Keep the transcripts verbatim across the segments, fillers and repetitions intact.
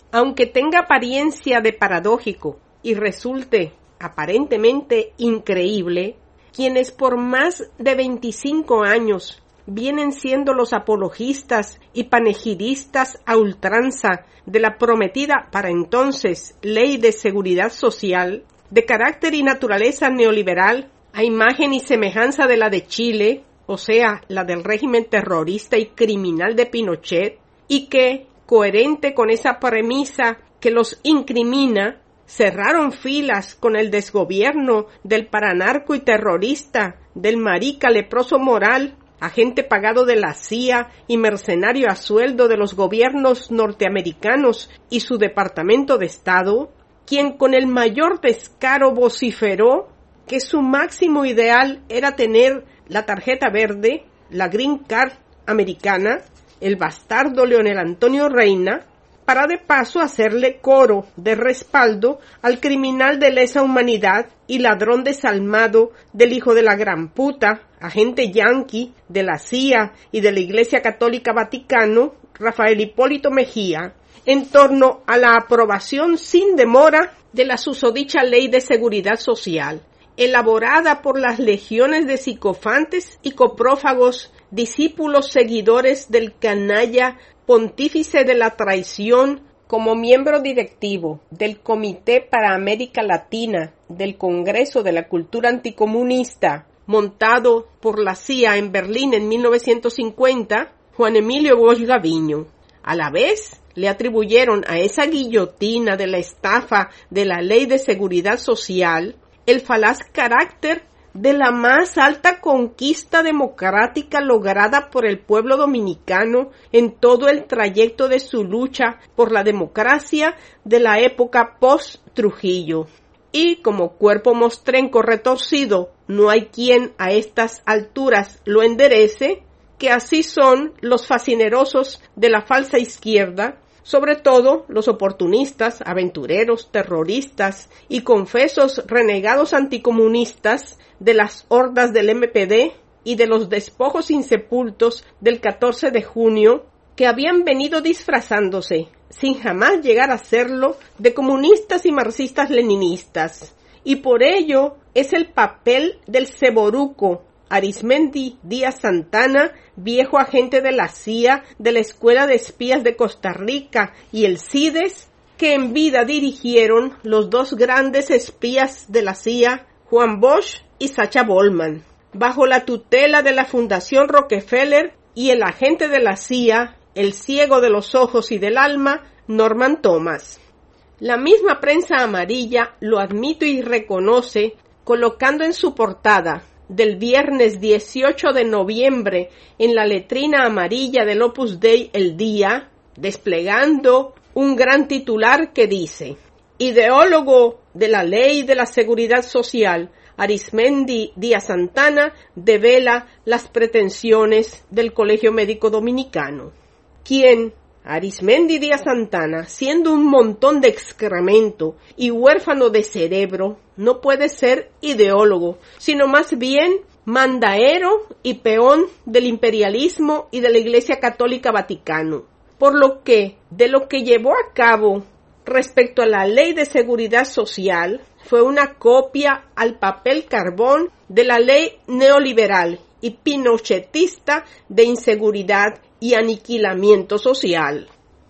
Aunque tenga apariencia de paradójico y resulte aparentemente increíble, quienes por más de veinticinco años vienen siendo los apologistas y panegidistas a ultranza de la prometida para entonces Ley de Seguridad Social, de carácter y naturaleza neoliberal, a imagen y semejanza de la de Chile, o sea, la del régimen terrorista y criminal de Pinochet, y que, coherente con esa premisa que los incrimina, cerraron filas con el desgobierno del paranarco y terrorista, del marica leproso moral, agente pagado de la C I A y mercenario a sueldo de los gobiernos norteamericanos y su Departamento de Estado, quien con el mayor descaro vociferó que su máximo ideal era tener la tarjeta verde, la Green Card americana, el bastardo Leonel Antonio Reina, para de paso hacerle coro de respaldo al criminal de lesa humanidad y ladrón desalmado del hijo de la gran puta, agente yanqui de la C I A y de la Iglesia Católica Vaticano, Rafael Hipólito Mejía, en torno a la aprobación sin demora de la susodicha Ley de Seguridad Social, elaborada por las legiones de psicofantes y coprófagos, discípulos seguidores del canalla pontífice de la traición, como miembro directivo del Comité para América Latina del Congreso de la Cultura Anticomunista, montado por la C I A en Berlín en mil novecientos cincuenta, Juan Emilio Bosch Gaviño. A la vez, le atribuyeron a esa guillotina de la estafa de la Ley de Seguridad Social el falaz carácter de la más alta conquista democrática lograda por el pueblo dominicano en todo el trayecto de su lucha por la democracia de la época post-Trujillo. Y como cuerpo mostrenco retorcido, no hay quien a estas alturas lo enderece, que así son los fascinerosos de la falsa izquierda, sobre todo los oportunistas, aventureros, terroristas y confesos renegados anticomunistas de las hordas del M P D y de los despojos insepultos del catorce de junio, que habían venido disfrazándose, sin jamás llegar a serlo, de comunistas y marxistas-leninistas. Y por ello es el papel del ceboruco Arismendi Díaz Santana, viejo agente de la C I A, de la Escuela de Espías de Costa Rica y el CIDES, que en vida dirigieron los dos grandes espías de la C I A, Juan Bosch y Sacha Bollman, bajo la tutela de la Fundación Rockefeller, y el agente de la C I A, el ciego de los ojos y del alma, Norman Thomas. La misma prensa amarilla lo admite y reconoce, colocando en su portada del viernes dieciocho de noviembre en la letrina amarilla del Opus Dei El Día, desplegando un gran titular que dice: ideólogo de la Ley de la Seguridad Social, Arismendi Díaz Santana devela las pretensiones del Colegio Médico Dominicano. Quien, Arismendi Díaz Santana, siendo un montón de excremento y huérfano de cerebro, no puede ser ideólogo, sino más bien mandaero y peón del imperialismo y de la Iglesia Católica Vaticano. Por lo que, de lo que llevó a cabo respecto a la Ley de Seguridad Social, fue una copia al papel carbón de la ley neoliberal y pinochetista de inseguridad y aniquilamiento social.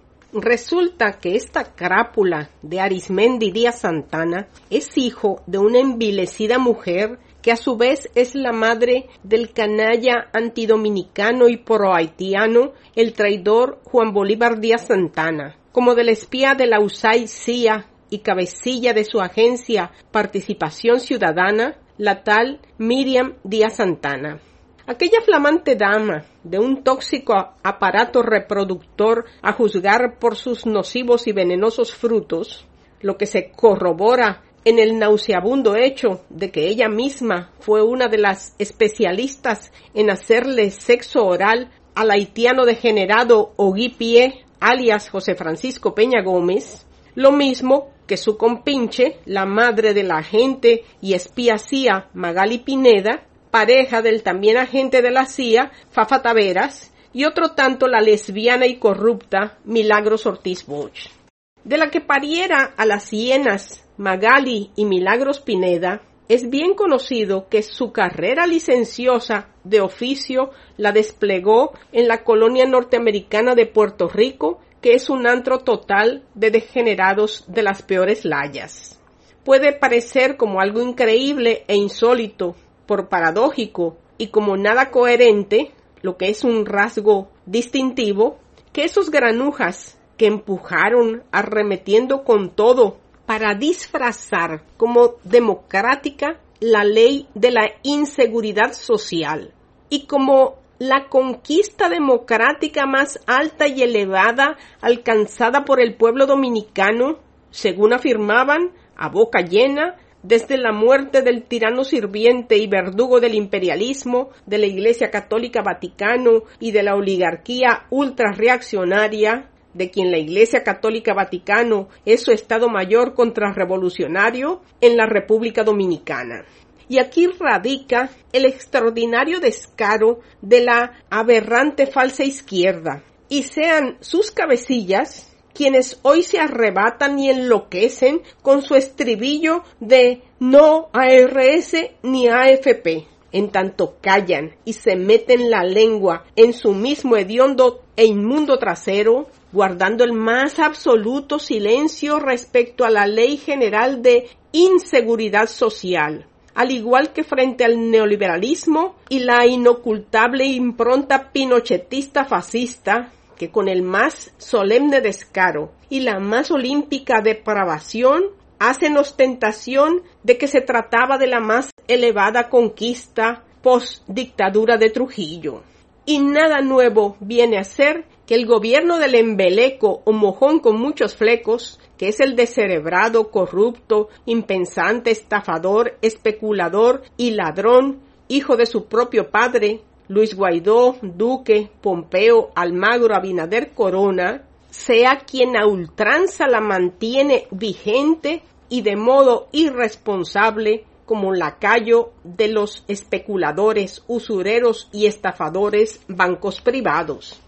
Resulta que esta crápula de Arismendi Díaz Santana es hijo de una envilecida mujer que a su vez es la madre del canalla antidominicano y pro-haitiano, el traidor Juan Bolívar Díaz Santana, como del espía de la U S A I C I A y cabecilla de su agencia Participación Ciudadana, la tal Miriam Díaz Santana. Aquella flamante dama de un tóxico aparato reproductor a juzgar por sus nocivos y venenosos frutos, lo que se corrobora en el nauseabundo hecho de que ella misma fue una de las especialistas en hacerle sexo oral al haitiano degenerado Ogui Pie, alias José Francisco Peña Gómez, lo mismo que su compinche, la madre de la agente y espía C I A Magali Pineda, pareja del también agente de la C I A, Fafa Taveras, y otro tanto la lesbiana y corrupta Milagros Ortiz Bosch. De la que pariera a las hienas Magali y Milagros Pineda, es bien conocido que su carrera licenciosa de oficio la desplegó en la colonia norteamericana de Puerto Rico, que es un antro total de degenerados de las peores layas. Puede parecer como algo increíble e insólito, por paradójico y como nada coherente, lo que es un rasgo distintivo, que esos granujas que empujaron arremetiendo con todo para disfrazar como democrática la ley de la inseguridad social y como la conquista democrática más alta y elevada alcanzada por el pueblo dominicano, según afirmaban a boca llena, desde la muerte del tirano sirviente y verdugo del imperialismo, de la Iglesia Católica Vaticano y de la oligarquía ultrarreaccionaria, de quien la Iglesia Católica Vaticano es su Estado Mayor contrarrevolucionario en la República Dominicana. Y aquí radica el extraordinario descaro de la aberrante falsa izquierda, y sean sus cabecillas quienes hoy se arrebatan y enloquecen con su estribillo de no A R S ni A F P, en tanto callan y se meten la lengua en su mismo hediondo e inmundo trasero, guardando el más absoluto silencio respecto a la Ley General de Inseguridad Social, al igual que frente al neoliberalismo y la inocultable impronta pinochetista fascista, que con el más solemne descaro y la más olímpica depravación hacen ostentación de que se trataba de la más elevada conquista post-dictadura de Trujillo. Y nada nuevo viene a ser que el gobierno del embeleco o mojón con muchos flecos, que es el descerebrado, corrupto, impensante, estafador, especulador y ladrón, hijo de su propio padre, Luis Guaidó, Duque, Pompeo, Almagro, Abinader, Corona, sea quien a ultranza la mantiene vigente y de modo irresponsable como lacayo de los especuladores, usureros y estafadores bancos privados.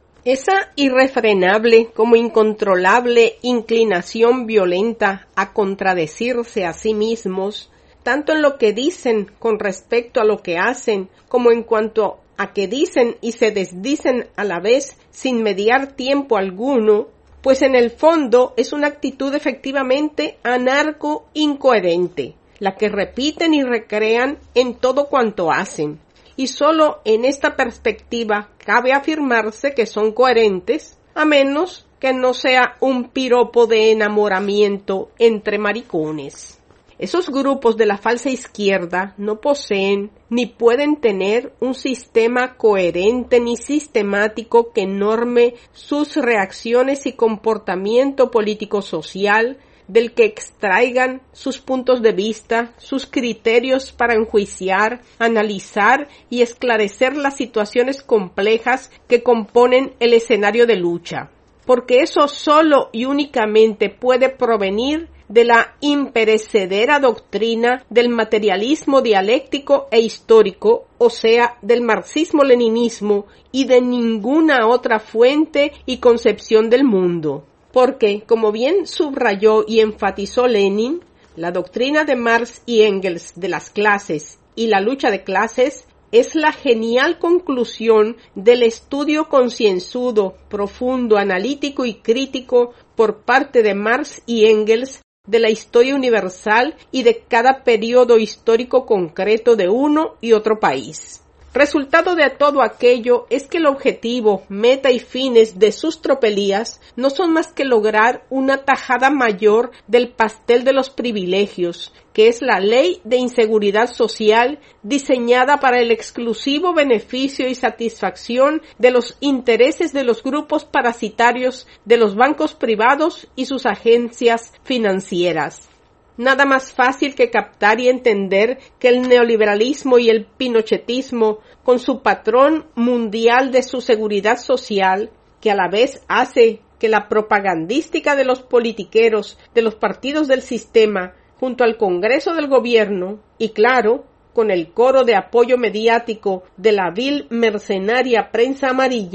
Esa irrefrenable como incontrolable inclinación violenta a contradecirse a sí mismos, tanto en lo que dicen con respecto a lo que hacen, como en cuanto a que dicen y se desdicen a la vez sin mediar tiempo alguno, pues en el fondo es una actitud efectivamente anarco-incoherente, la que repiten y recrean en todo cuanto hacen. Y solo en esta perspectiva cabe afirmarse que son coherentes, a menos que no sea un piropo de enamoramiento entre maricones. Esos grupos de la falsa izquierda no poseen ni pueden tener un sistema coherente ni sistemático que norme sus reacciones y comportamiento político-social, del que extraigan sus puntos de vista, sus criterios para enjuiciar, analizar y esclarecer las situaciones complejas que componen el escenario de lucha. Porque eso solo y únicamente puede provenir de la imperecedera doctrina del materialismo dialéctico e histórico, o sea, del marxismo-leninismo, y de ninguna otra fuente y concepción del mundo. Porque, como bien subrayó y enfatizó Lenin, la doctrina de Marx y Engels de las clases y la lucha de clases es la genial conclusión del estudio concienzudo, profundo, analítico y crítico por parte de Marx y Engels de la historia universal y de cada periodo histórico concreto de uno y otro país. Resultado de todo aquello es que el objetivo, meta y fines de sus tropelías no son más que lograr una tajada mayor del pastel de los privilegios, que es la ley de inseguridad social diseñada para el exclusivo beneficio y satisfacción de los intereses de los grupos parasitarios de los bancos privados y sus agencias financieras. Nada más fácil que captar y entender que el neoliberalismo y el pinochetismo, con su patrón mundial de su seguridad social, que a la vez hace que la propagandística de los politiqueros de los partidos del sistema, junto al Congreso del Gobierno, y claro, con el coro de apoyo mediático de la vil mercenaria prensa amarilla,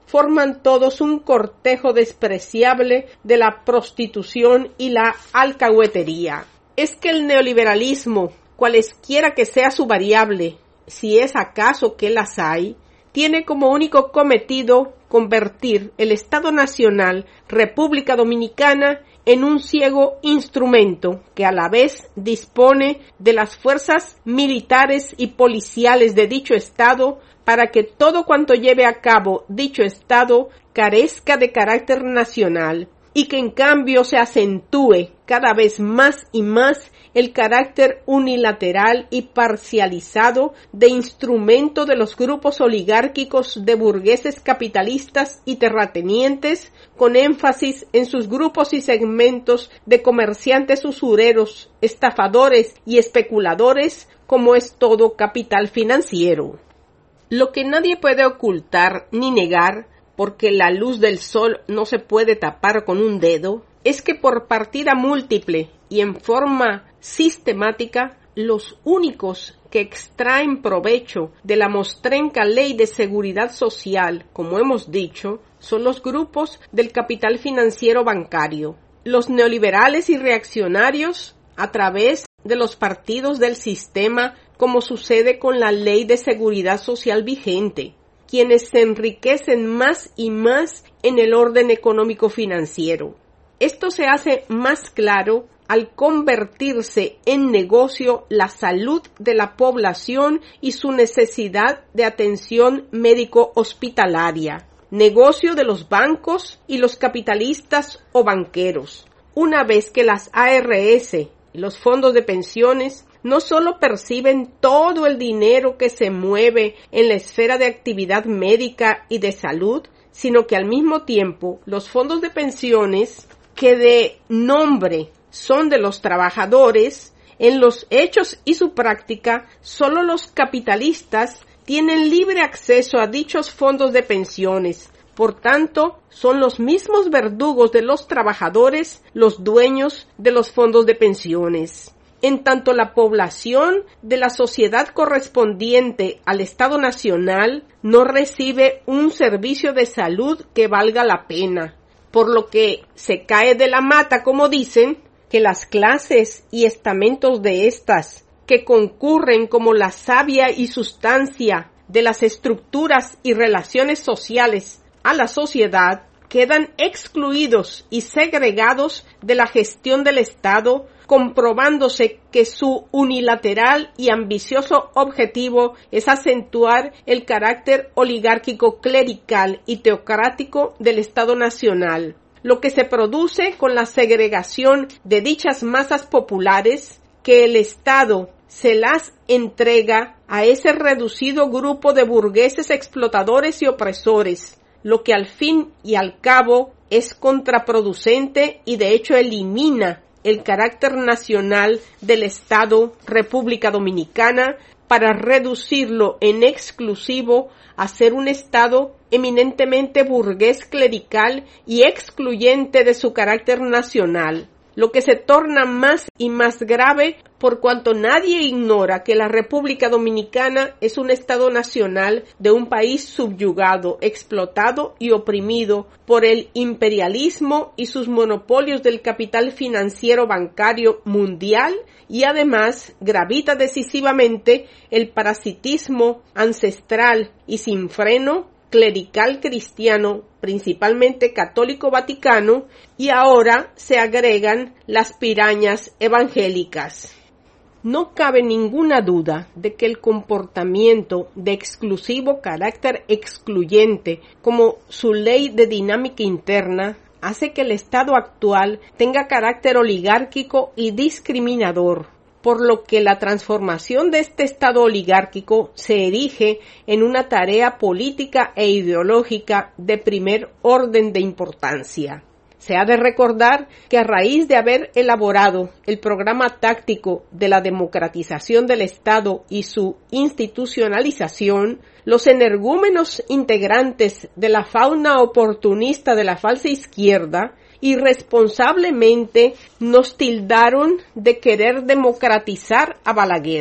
forman todos un cortejo despreciable de la prostitución y la alcahuetería. Es que el neoliberalismo, cualesquiera que sea su variable, si es acaso que las hay, tiene como único cometido convertir el Estado Nacional, República Dominicana, en un ciego instrumento que a la vez dispone de las fuerzas militares y policiales de dicho Estado para que todo cuanto lleve a cabo dicho Estado carezca de carácter nacional y que en cambio se acentúe cada vez más y más el carácter unilateral y parcializado de instrumento de los grupos oligárquicos de burgueses capitalistas y terratenientes, con énfasis en sus grupos y segmentos de comerciantes usureros, estafadores y especuladores, como es todo capital financiero. Lo que nadie puede ocultar ni negar, porque la luz del sol no se puede tapar con un dedo, es que por partida múltiple y en forma sistemática, los únicos que extraen provecho de la mostrenca ley de seguridad social, como hemos dicho, son los grupos del capital financiero bancario, los neoliberales y reaccionarios a través de los partidos del sistema, como sucede con la ley de seguridad social vigente, quienes se enriquecen más y más en el orden económico financiero. Esto se hace más claro al convertirse en negocio la salud de la población y su necesidad de atención médico-hospitalaria, negocio de los bancos y los capitalistas o banqueros, una vez que las A R S y los fondos de pensiones no solo perciben todo el dinero que se mueve en la esfera de actividad médica y de salud, sino que al mismo tiempo los fondos de pensiones, que de nombre son de los trabajadores, en los hechos y su práctica, solo los capitalistas tienen libre acceso a dichos fondos de pensiones. Por tanto, son los mismos verdugos de los trabajadores los dueños de los fondos de pensiones. En tanto la población de la sociedad correspondiente al Estado Nacional no recibe un servicio de salud que valga la pena, por lo que se cae de la mata, como dicen, que las clases y estamentos de estas, que concurren como la savia y sustancia de las estructuras y relaciones sociales a la sociedad, quedan excluidos y segregados de la gestión del Estado, comprobándose que su unilateral y ambicioso objetivo es acentuar el carácter oligárquico clerical y teocrático del Estado Nacional, lo que se produce con la segregación de dichas masas populares que el Estado se las entrega a ese reducido grupo de burgueses explotadores y opresores, lo que al fin y al cabo es contraproducente y de hecho elimina el carácter nacional del Estado República Dominicana para reducirlo en exclusivo a ser un Estado eminentemente burgués clerical y excluyente de su carácter nacional, lo que se torna más y más grave por cuanto nadie ignora que la República Dominicana es un Estado nacional de un país subyugado, explotado y oprimido por el imperialismo y sus monopolios del capital financiero bancario mundial, y además gravita decisivamente el parasitismo ancestral y sin freno clerical cristiano, principalmente católico vaticano, y ahora se agregan las pirañas evangélicas. No cabe ninguna duda de que el comportamiento de exclusivo carácter excluyente, como su ley de dinámica interna, hace que el Estado actual tenga carácter oligárquico y discriminador, por lo que la transformación de este Estado oligárquico se erige en una tarea política e ideológica de primer orden de importancia. Se ha de recordar que a raíz de haber elaborado el programa táctico de la democratización del Estado y su institucionalización, los energúmenos integrantes de la fauna oportunista de la falsa izquierda irresponsablemente nos tildaron de querer democratizar a Balaguer,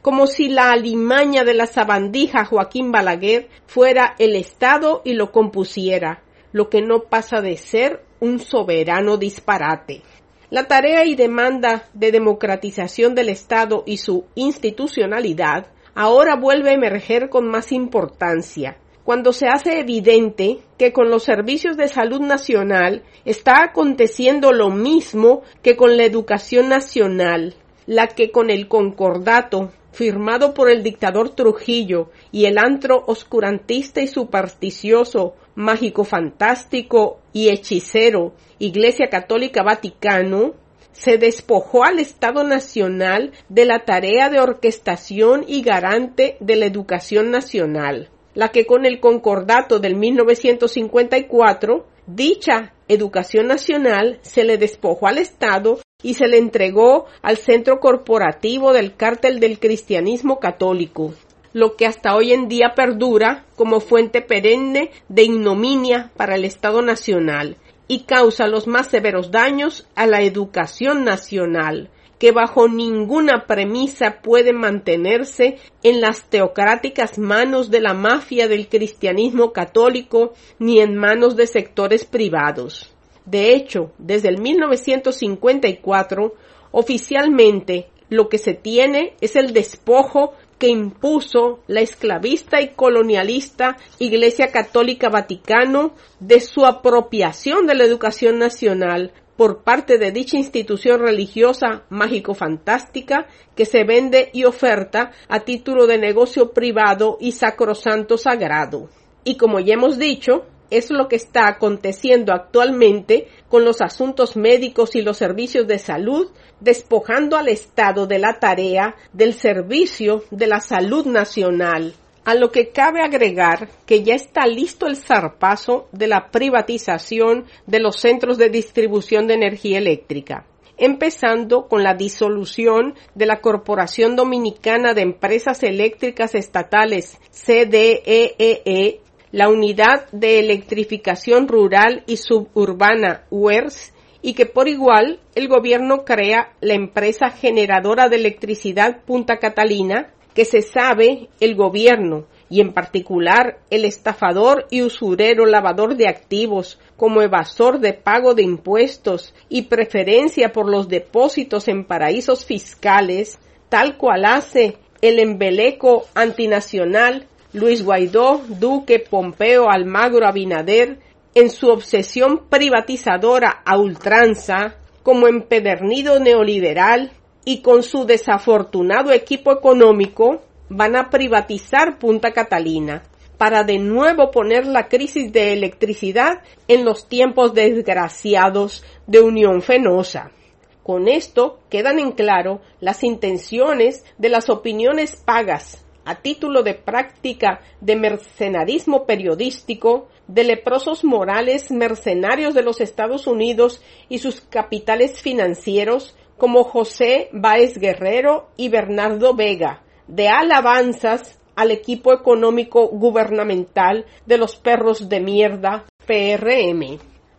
como si la alimaña de la sabandija Joaquín Balaguer fuera el Estado y lo compusiera, lo que no pasa de ser un soberano disparate. La tarea y demanda de democratización del Estado y su institucionalidad ahora vuelve a emerger con más importancia, cuando se hace evidente que con los servicios de salud nacional está aconteciendo lo mismo que con la educación nacional, la que con el concordato firmado por el dictador Trujillo y el antro oscurantista y supersticioso, mágico fantástico y hechicero Iglesia Católica Vaticano, se despojó al Estado Nacional de la tarea de orquestación y garante de la educación nacional, la que con el concordato del mil novecientos cincuenta y cuatro, dicha educación nacional se le despojó al Estado y se le entregó al centro corporativo del cártel del cristianismo católico, lo que hasta hoy en día perdura como fuente perenne de ignominia para el Estado Nacional y causa los más severos daños a la educación nacional, que bajo ninguna premisa puede mantenerse en las teocráticas manos de la mafia del cristianismo católico ni en manos de sectores privados. De hecho, desde el mil novecientos cincuenta y cuatro, oficialmente lo que se tiene es el despojo que impuso la esclavista y colonialista Iglesia Católica Vaticano de su apropiación de la educación nacional por parte de dicha institución religiosa mágico-fantástica que se vende y oferta a título de negocio privado y sacrosanto sagrado. Y como ya hemos dicho, es lo que está aconteciendo actualmente con los asuntos médicos y los servicios de salud, despojando al Estado de la tarea del servicio de la salud nacional. A lo que cabe agregar que ya está listo el zarpazo de la privatización de los centros de distribución de energía eléctrica, empezando con la disolución de la Corporación Dominicana de Empresas Eléctricas Estatales, C D E E E, la Unidad de Electrificación Rural y Suburbana, U E R S, y que por igual el gobierno crea la empresa generadora de electricidad Punta Catalina, que se sabe el gobierno, y en particular el estafador y usurero lavador de activos, como evasor de pago de impuestos y preferencia por los depósitos en paraísos fiscales, tal cual hace el embeleco antinacional Luis Guaidó, Duque, Pompeo, Almagro, Abinader, en su obsesión privatizadora a ultranza, como empedernido neoliberal, y con su desafortunado equipo económico, van a privatizar Punta Catalina, para de nuevo poner la crisis de electricidad en los tiempos desgraciados de Unión Fenosa. Con esto quedan en claro las intenciones de las opiniones pagas, a título de práctica de mercenarismo periodístico, de leprosos morales mercenarios de los Estados Unidos y sus capitales financieros, como José Báez Guerrero y Bernardo Vega, de alabanzas al equipo económico gubernamental de los perros de mierda P R M.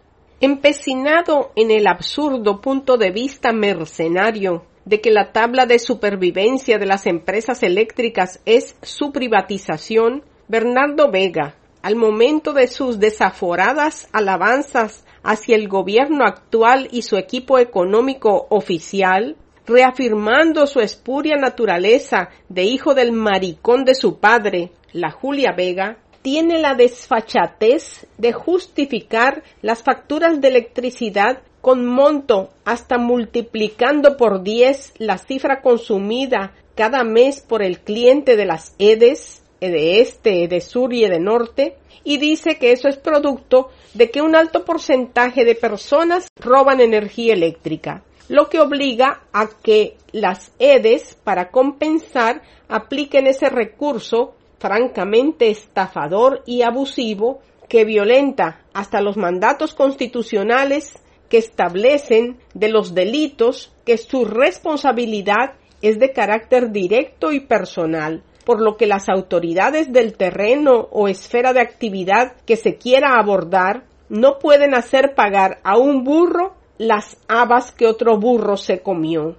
Empecinado en el absurdo punto de vista mercenario de que la tabla de supervivencia de las empresas eléctricas es su privatización, Bernardo Vega, al momento de sus desaforadas alabanzas hacia el gobierno actual y su equipo económico oficial, reafirmando su espuria naturaleza de hijo del maricón de su padre, la Julia Vega, tiene la desfachatez de justificar las facturas de electricidad con monto hasta multiplicando por diez la cifra consumida cada mes por el cliente de las E D Es, E D E Este, E D E Sur y E D E Norte, y dice que eso es producto de que un alto porcentaje de personas roban energía eléctrica, lo que obliga a que las E D Es, para compensar, apliquen ese recurso francamente estafador y abusivo que violenta hasta los mandatos constitucionales que establecen de los delitos que su responsabilidad es de carácter directo y personal, por lo que las autoridades del terreno o esfera de actividad que se quiera abordar no pueden hacer pagar a un burro las habas que otro burro se comió.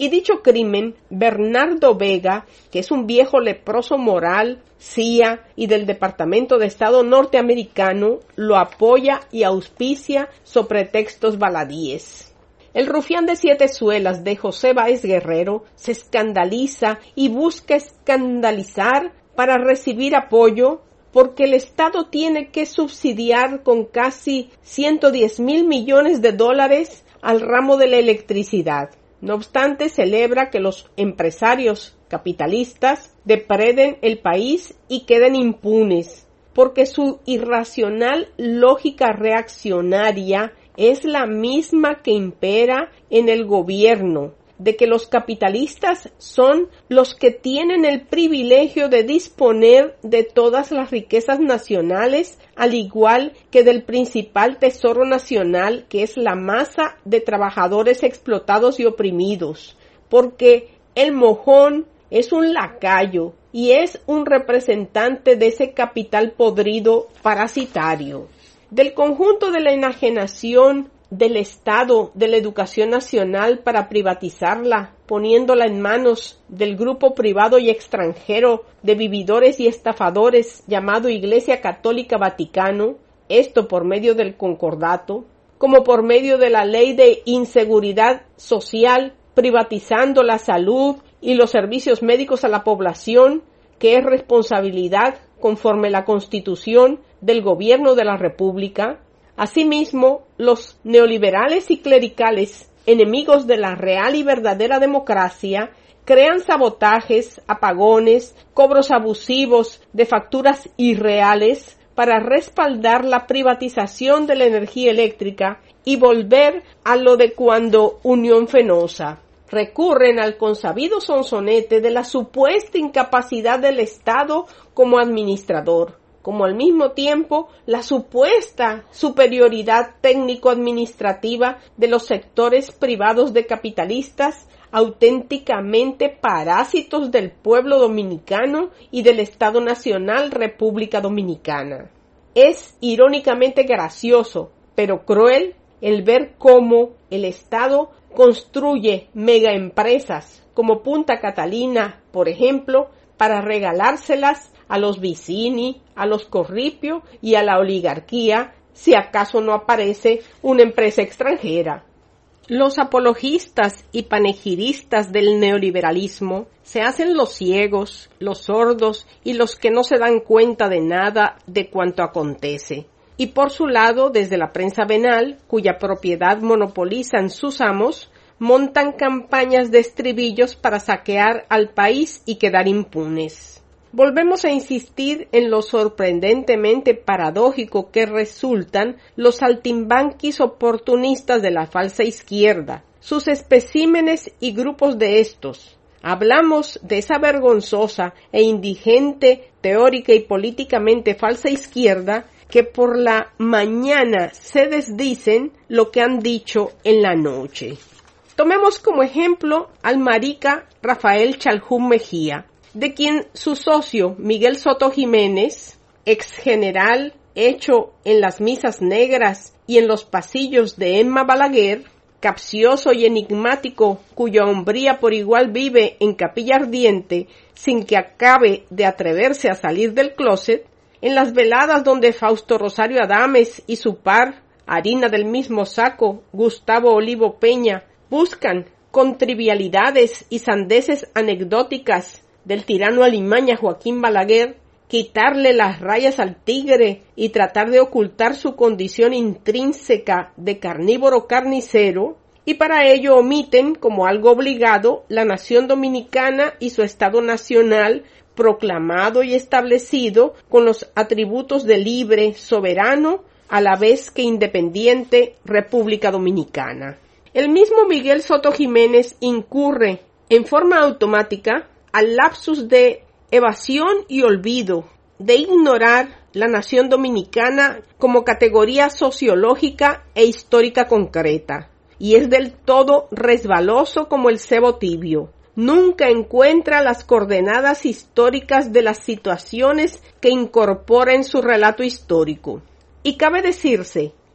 Y dicho crimen, Bernardo Vega, que es un viejo leproso moral, C I A y del Departamento de Estado norteamericano, lo apoya y auspicia sobre pretextos baladíes. El rufián de siete suelas de José Báez Guerrero se escandaliza y busca escandalizar para recibir apoyo porque el Estado tiene que subsidiar con casi ciento diez mil millones de dólares al ramo de la electricidad. No obstante, celebra que los empresarios capitalistas depreden el país y queden impunes, porque su irracional lógica reaccionaria es la misma que impera en el gobierno, de que los capitalistas son los que tienen el privilegio de disponer de todas las riquezas nacionales, al igual que del principal tesoro nacional, que es la masa de trabajadores explotados y oprimidos, porque el mojón es un lacayo y es un representante de ese capital podrido parasitario. Del conjunto de la enajenación del Estado de la educación nacional para privatizarla, poniéndola en manos del grupo privado y extranjero de vividores y estafadores llamado Iglesia Católica Vaticano, esto por medio del concordato, como por medio de la ley de inseguridad social, privatizando la salud y los servicios médicos a la población, que es responsabilidad, conforme la Constitución, del Gobierno de la República. Asimismo, los neoliberales y clericales, enemigos de la real y verdadera democracia, crean sabotajes, apagones, cobros abusivos de facturas irreales para respaldar la privatización de la energía eléctrica y volver a lo de cuando Unión Fenosa. Recurren al consabido sonsonete de la supuesta incapacidad del Estado como administrador, como al mismo tiempo la supuesta superioridad técnico-administrativa de los sectores privados de capitalistas, auténticamente parásitos del pueblo dominicano y del Estado Nacional República Dominicana. Es irónicamente gracioso, pero cruel, el ver cómo el Estado construye megaempresas como Punta Catalina, por ejemplo, para regalárselas a los Vicini, a los Corripio y a la oligarquía, si acaso no aparece una empresa extranjera. Los apologistas y panegiristas del neoliberalismo se hacen los ciegos, los sordos y los que no se dan cuenta de nada de cuanto acontece. Y por su lado, desde la prensa venal, cuya propiedad monopolizan sus amos, montan campañas de estribillos para saquear al país y quedar impunes. Volvemos a insistir en lo sorprendentemente paradójico que resultan los saltimbanquis oportunistas de la falsa izquierda, sus especímenes y grupos de estos. Hablamos de esa vergonzosa e indigente, teórica y políticamente falsa izquierda que por la mañana se desdicen lo que han dicho en la noche. Tomemos como ejemplo al marica Rafael Chalhún Mejía, de quien su socio Miguel Soto Jiménez, ex general hecho en las misas negras y en los pasillos de Emma Balaguer, capcioso y enigmático cuya hombría por igual vive en capilla ardiente sin que acabe de atreverse a salir del closet, en las veladas donde Fausto Rosario Adames y su par, harina del mismo saco, Gustavo Olivo Peña, buscan con trivialidades y sandeces anecdóticas del tirano alimaña Joaquín Balaguer, quitarle las rayas al tigre y tratar de ocultar su condición intrínseca de carnívoro carnicero, y para ello omiten como algo obligado la nación dominicana y su Estado nacional proclamado y establecido con los atributos de libre, soberano, a la vez que independiente República Dominicana. El mismo Miguel Soto Jiménez incurre en forma automática al lapsus de evasión y olvido, de ignorar la nación dominicana como categoría sociológica e histórica concreta, y es del todo resbaloso como el cebo tibio. Nunca encuentra las coordenadas históricas de las situaciones que incorpora en su relato histórico. Y cabe decirse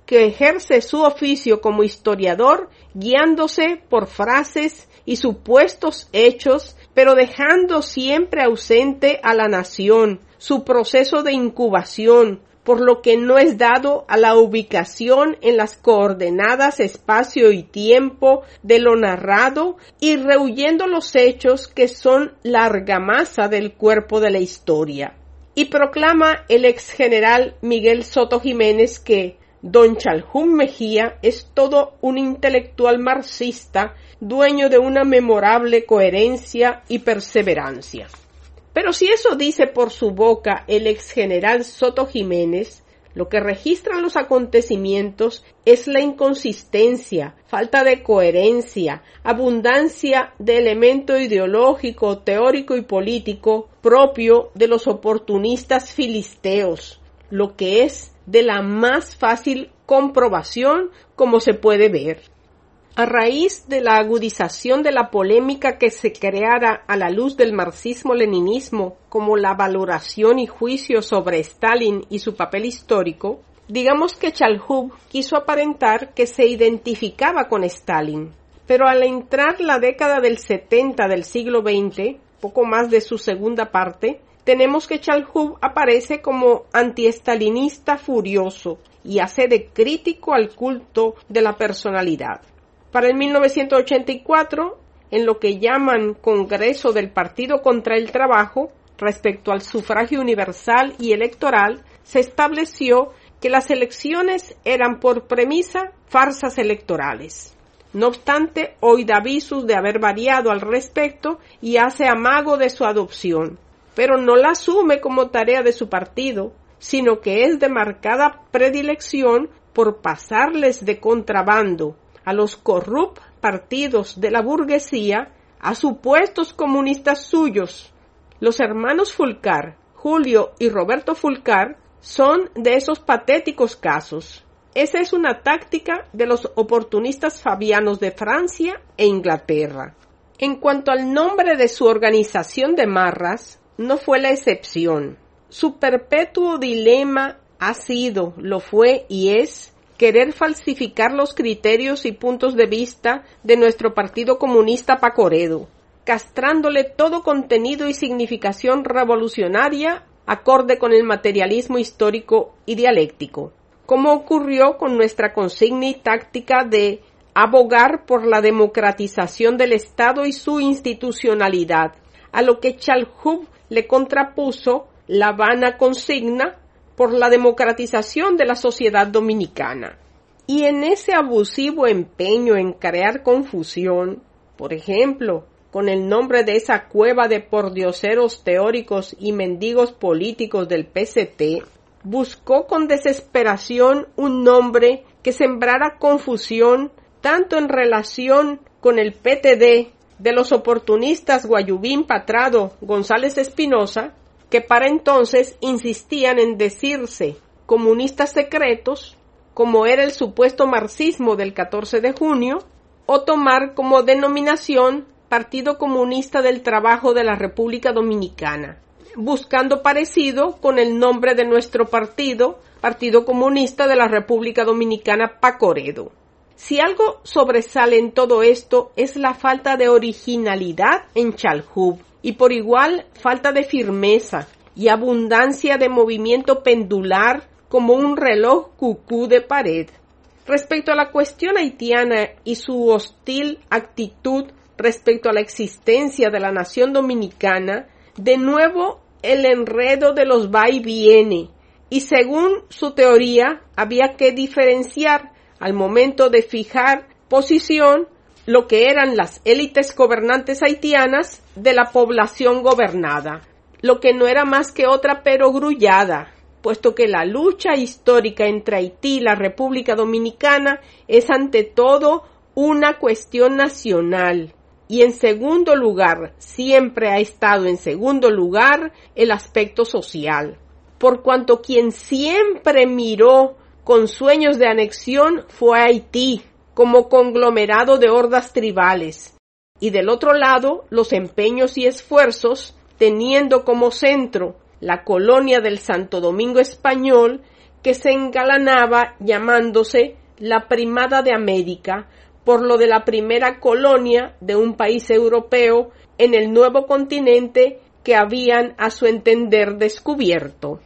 que ejerce su oficio como historiador guiándose por frases y supuestos hechos, pero dejando siempre ausente a la nación, su proceso de incubación, por lo que no es dado a la ubicación en las coordenadas espacio y tiempo de lo narrado y rehuyendo los hechos que son la argamasa del cuerpo de la historia. Y proclama el ex general Miguel Soto Jiménez que don Chalhub Mejía es todo un intelectual marxista, dueño de una memorable coherencia y perseverancia. Pero si eso dice por su boca el ex general Soto Jiménez, lo que registran los acontecimientos es la inconsistencia, falta de coherencia, abundancia de elemento ideológico, teórico y político propio de los oportunistas filisteos, lo que es de la más fácil comprobación, como se puede ver. A raíz de la agudización de la polémica que se creara a la luz del marxismo-leninismo como la valoración y juicio sobre Stalin y su papel histórico, digamos que Chalhub quiso aparentar que se identificaba con Stalin, pero al entrar la década del setenta del siglo veinte, poco más de su segunda parte, tenemos que Chalhub aparece como antiestalinista furioso y hace de crítico al culto de la personalidad. Para el mil novecientos ochenta y cuatro, en lo que llaman Congreso del Partido contra el Trabajo, respecto al sufragio universal y electoral, se estableció que las elecciones eran por premisa farsas electorales. No obstante, hoy da visos de haber variado al respecto y hace amago de su adopción, pero no la asume como tarea de su partido, sino que es de marcada predilección por pasarles de contrabando a los corrupt partidos de la burguesía a supuestos comunistas suyos. Los hermanos Fulcar, Julio y Roberto Fulcar, son de esos patéticos casos. Esa es una táctica de los oportunistas fabianos de Francia e Inglaterra. En cuanto al nombre de su organización de marras, no fue la excepción. Su perpetuo dilema ha sido, lo fue y es querer falsificar los criterios y puntos de vista de nuestro Partido Comunista Pacoredo, castrándole todo contenido y significación revolucionaria acorde con el materialismo histórico y dialéctico, como ocurrió con nuestra consigna y táctica de abogar por la democratización del Estado y su institucionalidad, a lo que Chalhub le contrapuso la vana consigna por la democratización de la sociedad dominicana. Y en ese abusivo empeño en crear confusión, por ejemplo, con el nombre de esa cueva de pordioseros teóricos y mendigos políticos del P C T, buscó con desesperación un nombre que sembrara confusión tanto en relación con el P T D de los oportunistas Guayubín, Patrado, González Espinosa, que para entonces insistían en decirse comunistas secretos, como era el supuesto marxismo del catorce de junio, o tomar como denominación Partido Comunista del Trabajo de la República Dominicana, buscando parecido con el nombre de nuestro partido, Partido Comunista de la República Dominicana Pacoredo. Si algo sobresale en todo esto es la falta de originalidad en Chalhub, y por igual falta de firmeza y abundancia de movimiento pendular como un reloj cucú de pared. Respecto a la cuestión haitiana y su hostil actitud respecto a la existencia de la nación dominicana, de nuevo el enredo de los va y viene, y según su teoría había que diferenciar al momento de fijar posición lo que eran las élites gobernantes haitianas de la población gobernada, lo que no era más que otra perogrullada, puesto que la lucha histórica entre Haití y la República Dominicana es ante todo una cuestión nacional, y en segundo lugar, siempre ha estado en segundo lugar el aspecto social, por cuanto quien siempre miró con sueños de anexión fue Haití, como conglomerado de hordas tribales, y del otro lado los empeños y esfuerzos teniendo como centro la colonia del Santo Domingo Español, que se engalanaba llamándose la Primada de América, por lo de la primera colonia de un país europeo en el nuevo continente que habían, a su entender, descubierto.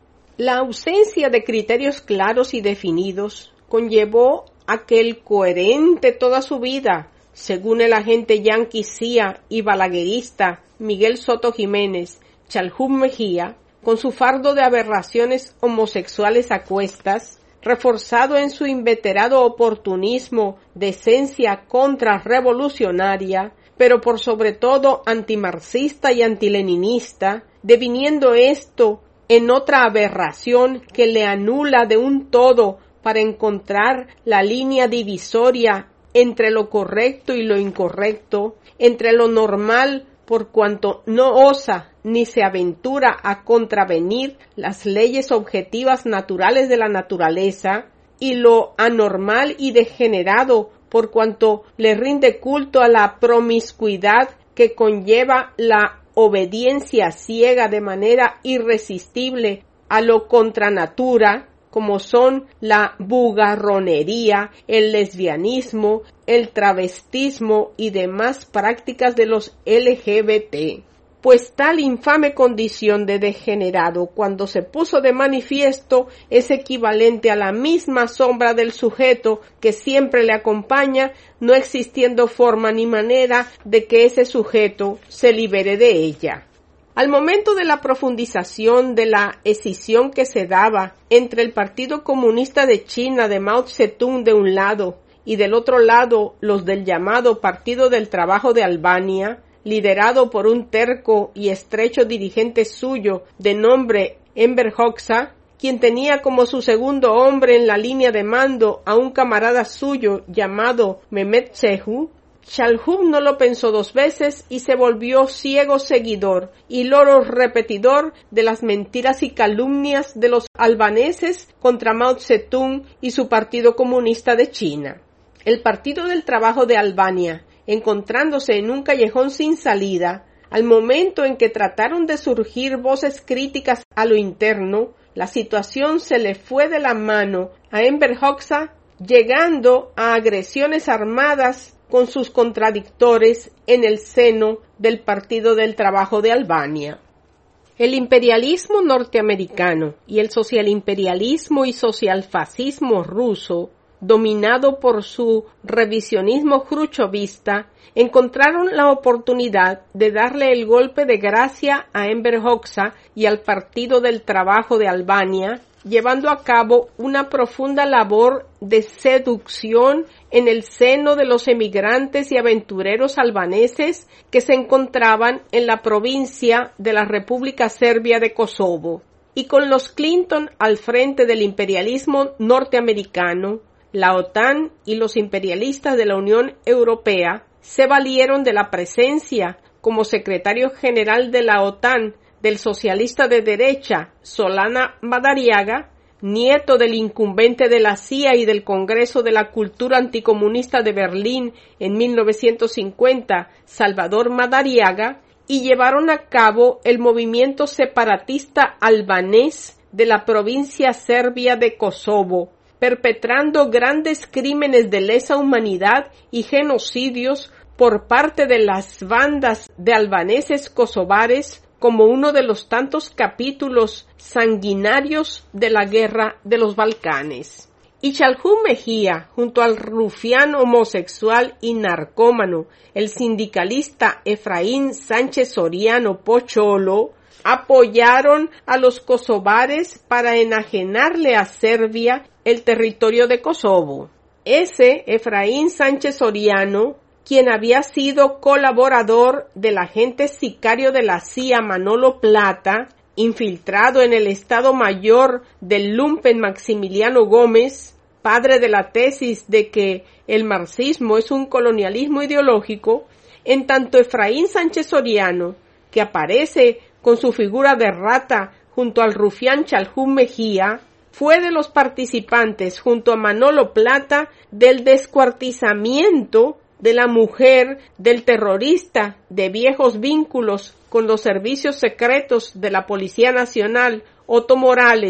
La ausencia de criterios claros y definidos conllevó a que el coherente toda su vida, según el agente yanquicía y balaguerista Miguel Soto Jiménez, Chalhub Mejía, con su fardo de aberraciones homosexuales a cuestas, reforzado en su inveterado oportunismo de esencia contrarrevolucionaria, pero por sobre todo antimarxista y antileninista, deviniendo esto en otra aberración que le anula de un todo para encontrar la línea divisoria entre lo correcto y lo incorrecto, entre lo normal por cuanto no osa ni se aventura a contravenir las leyes objetivas naturales de la naturaleza, y lo anormal y degenerado por cuanto le rinde culto a la promiscuidad que conlleva la obediencia ciega de manera irresistible a lo contra natura, como son la bugarronería, el lesbianismo, el travestismo y demás prácticas de los L G B T. Pues tal infame condición de degenerado, cuando se puso de manifiesto, es equivalente a la misma sombra del sujeto que siempre le acompaña, no existiendo forma ni manera de que ese sujeto se libere de ella. Al momento de la profundización de la escisión que se daba entre el Partido Comunista de China de Mao Zedong de un lado y del otro lado los del llamado Partido del Trabajo de Albania, liderado por un terco y estrecho dirigente suyo de nombre Enver Hoxha, quien tenía como su segundo hombre en la línea de mando a un camarada suyo llamado Mehmet Shehu, Chalhub no lo pensó dos veces y se volvió ciego seguidor y loro repetidor de las mentiras y calumnias de los albaneses contra Mao Zedong y su Partido Comunista de China. El Partido del Trabajo de Albania, encontrándose en un callejón sin salida, al momento en que trataron de surgir voces críticas a lo interno, la situación se le fue de la mano a Enver Hoxha, llegando a agresiones armadas con sus contradictores en el seno del Partido del Trabajo de Albania. El imperialismo norteamericano y el socialimperialismo y socialfascismo ruso, dominado por su revisionismo khrushchevista, encontraron la oportunidad de darle el golpe de gracia a Enver Hoxha y al Partido del Trabajo de Albania, llevando a cabo una profunda labor de seducción en el seno de los emigrantes y aventureros albaneses que se encontraban en la provincia de la República Serbia de Kosovo. Y con los Clinton al frente del imperialismo norteamericano, la OTAN y los imperialistas de la Unión Europea se valieron de la presencia como secretario general de la OTAN del socialista de derecha Solana Madariaga, nieto del incumbente de la C I A y del Congreso de la Cultura Anticomunista de Berlín en mil novecientos cincuenta, Salvador Madariaga, y llevaron a cabo el movimiento separatista albanés de la provincia serbia de Kosovo, perpetrando grandes crímenes de lesa humanidad y genocidios por parte de las bandas de albaneses kosovares, como uno de los tantos capítulos sanguinarios de la guerra de los Balcanes. Y Chalhub Mejía, junto al rufián homosexual y narcómano, el sindicalista Efraín Sánchez Soriano Pocholo, apoyaron a los kosovares para enajenarle a Serbia el territorio de Kosovo. Ese Efraín Sánchez Soriano, quien había sido colaborador del agente sicario de la C I A Manolo Plata, infiltrado en el Estado Mayor del lumpen Maximiliano Gómez, padre de la tesis de que el marxismo es un colonialismo ideológico, en tanto Efraín Sánchez Soriano, que aparece con su figura de rata junto al rufián Chalhub Mejía, fue de los participantes junto a Manolo Plata del descuartizamiento de la mujer del terrorista de viejos vínculos con los servicios secretos de la Policía Nacional, Otto Morales,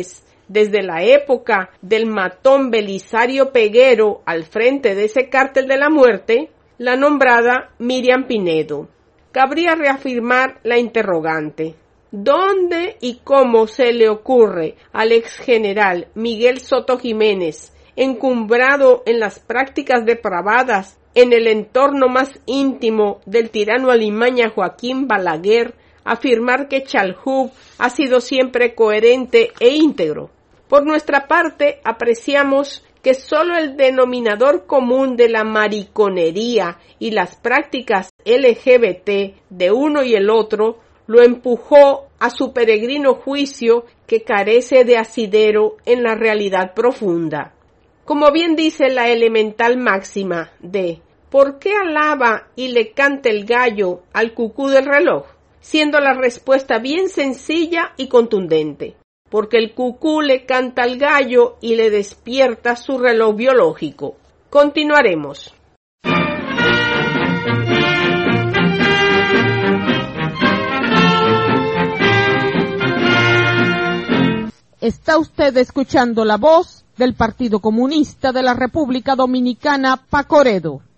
desde la época del matón Belisario Peguero al frente de ese cártel de la muerte, la nombrada Miriam Pinedo. Cabría reafirmar la interrogante: ¿dónde y cómo se le ocurre al exgeneral Miguel Soto Jiménez, encumbrado en las prácticas depravadas en el entorno más íntimo del tirano alimaña Joaquín Balaguer, afirmar que Chajub ha sido siempre coherente e íntegro? Por nuestra parte, apreciamos que sólo el denominador común de la mariconería y las prácticas L G B T de uno y el otro lo empujó a su peregrino juicio que carece de asidero en la realidad profunda. Como bien dice la elemental máxima de ¿por qué alaba y le canta el gallo al cucú del reloj? Siendo la respuesta bien sencilla y contundente: porque el cucú le canta al gallo y le despierta su reloj biológico. Continuaremos. Está usted escuchando la voz del Partido Comunista de la República Dominicana, Pacoredo.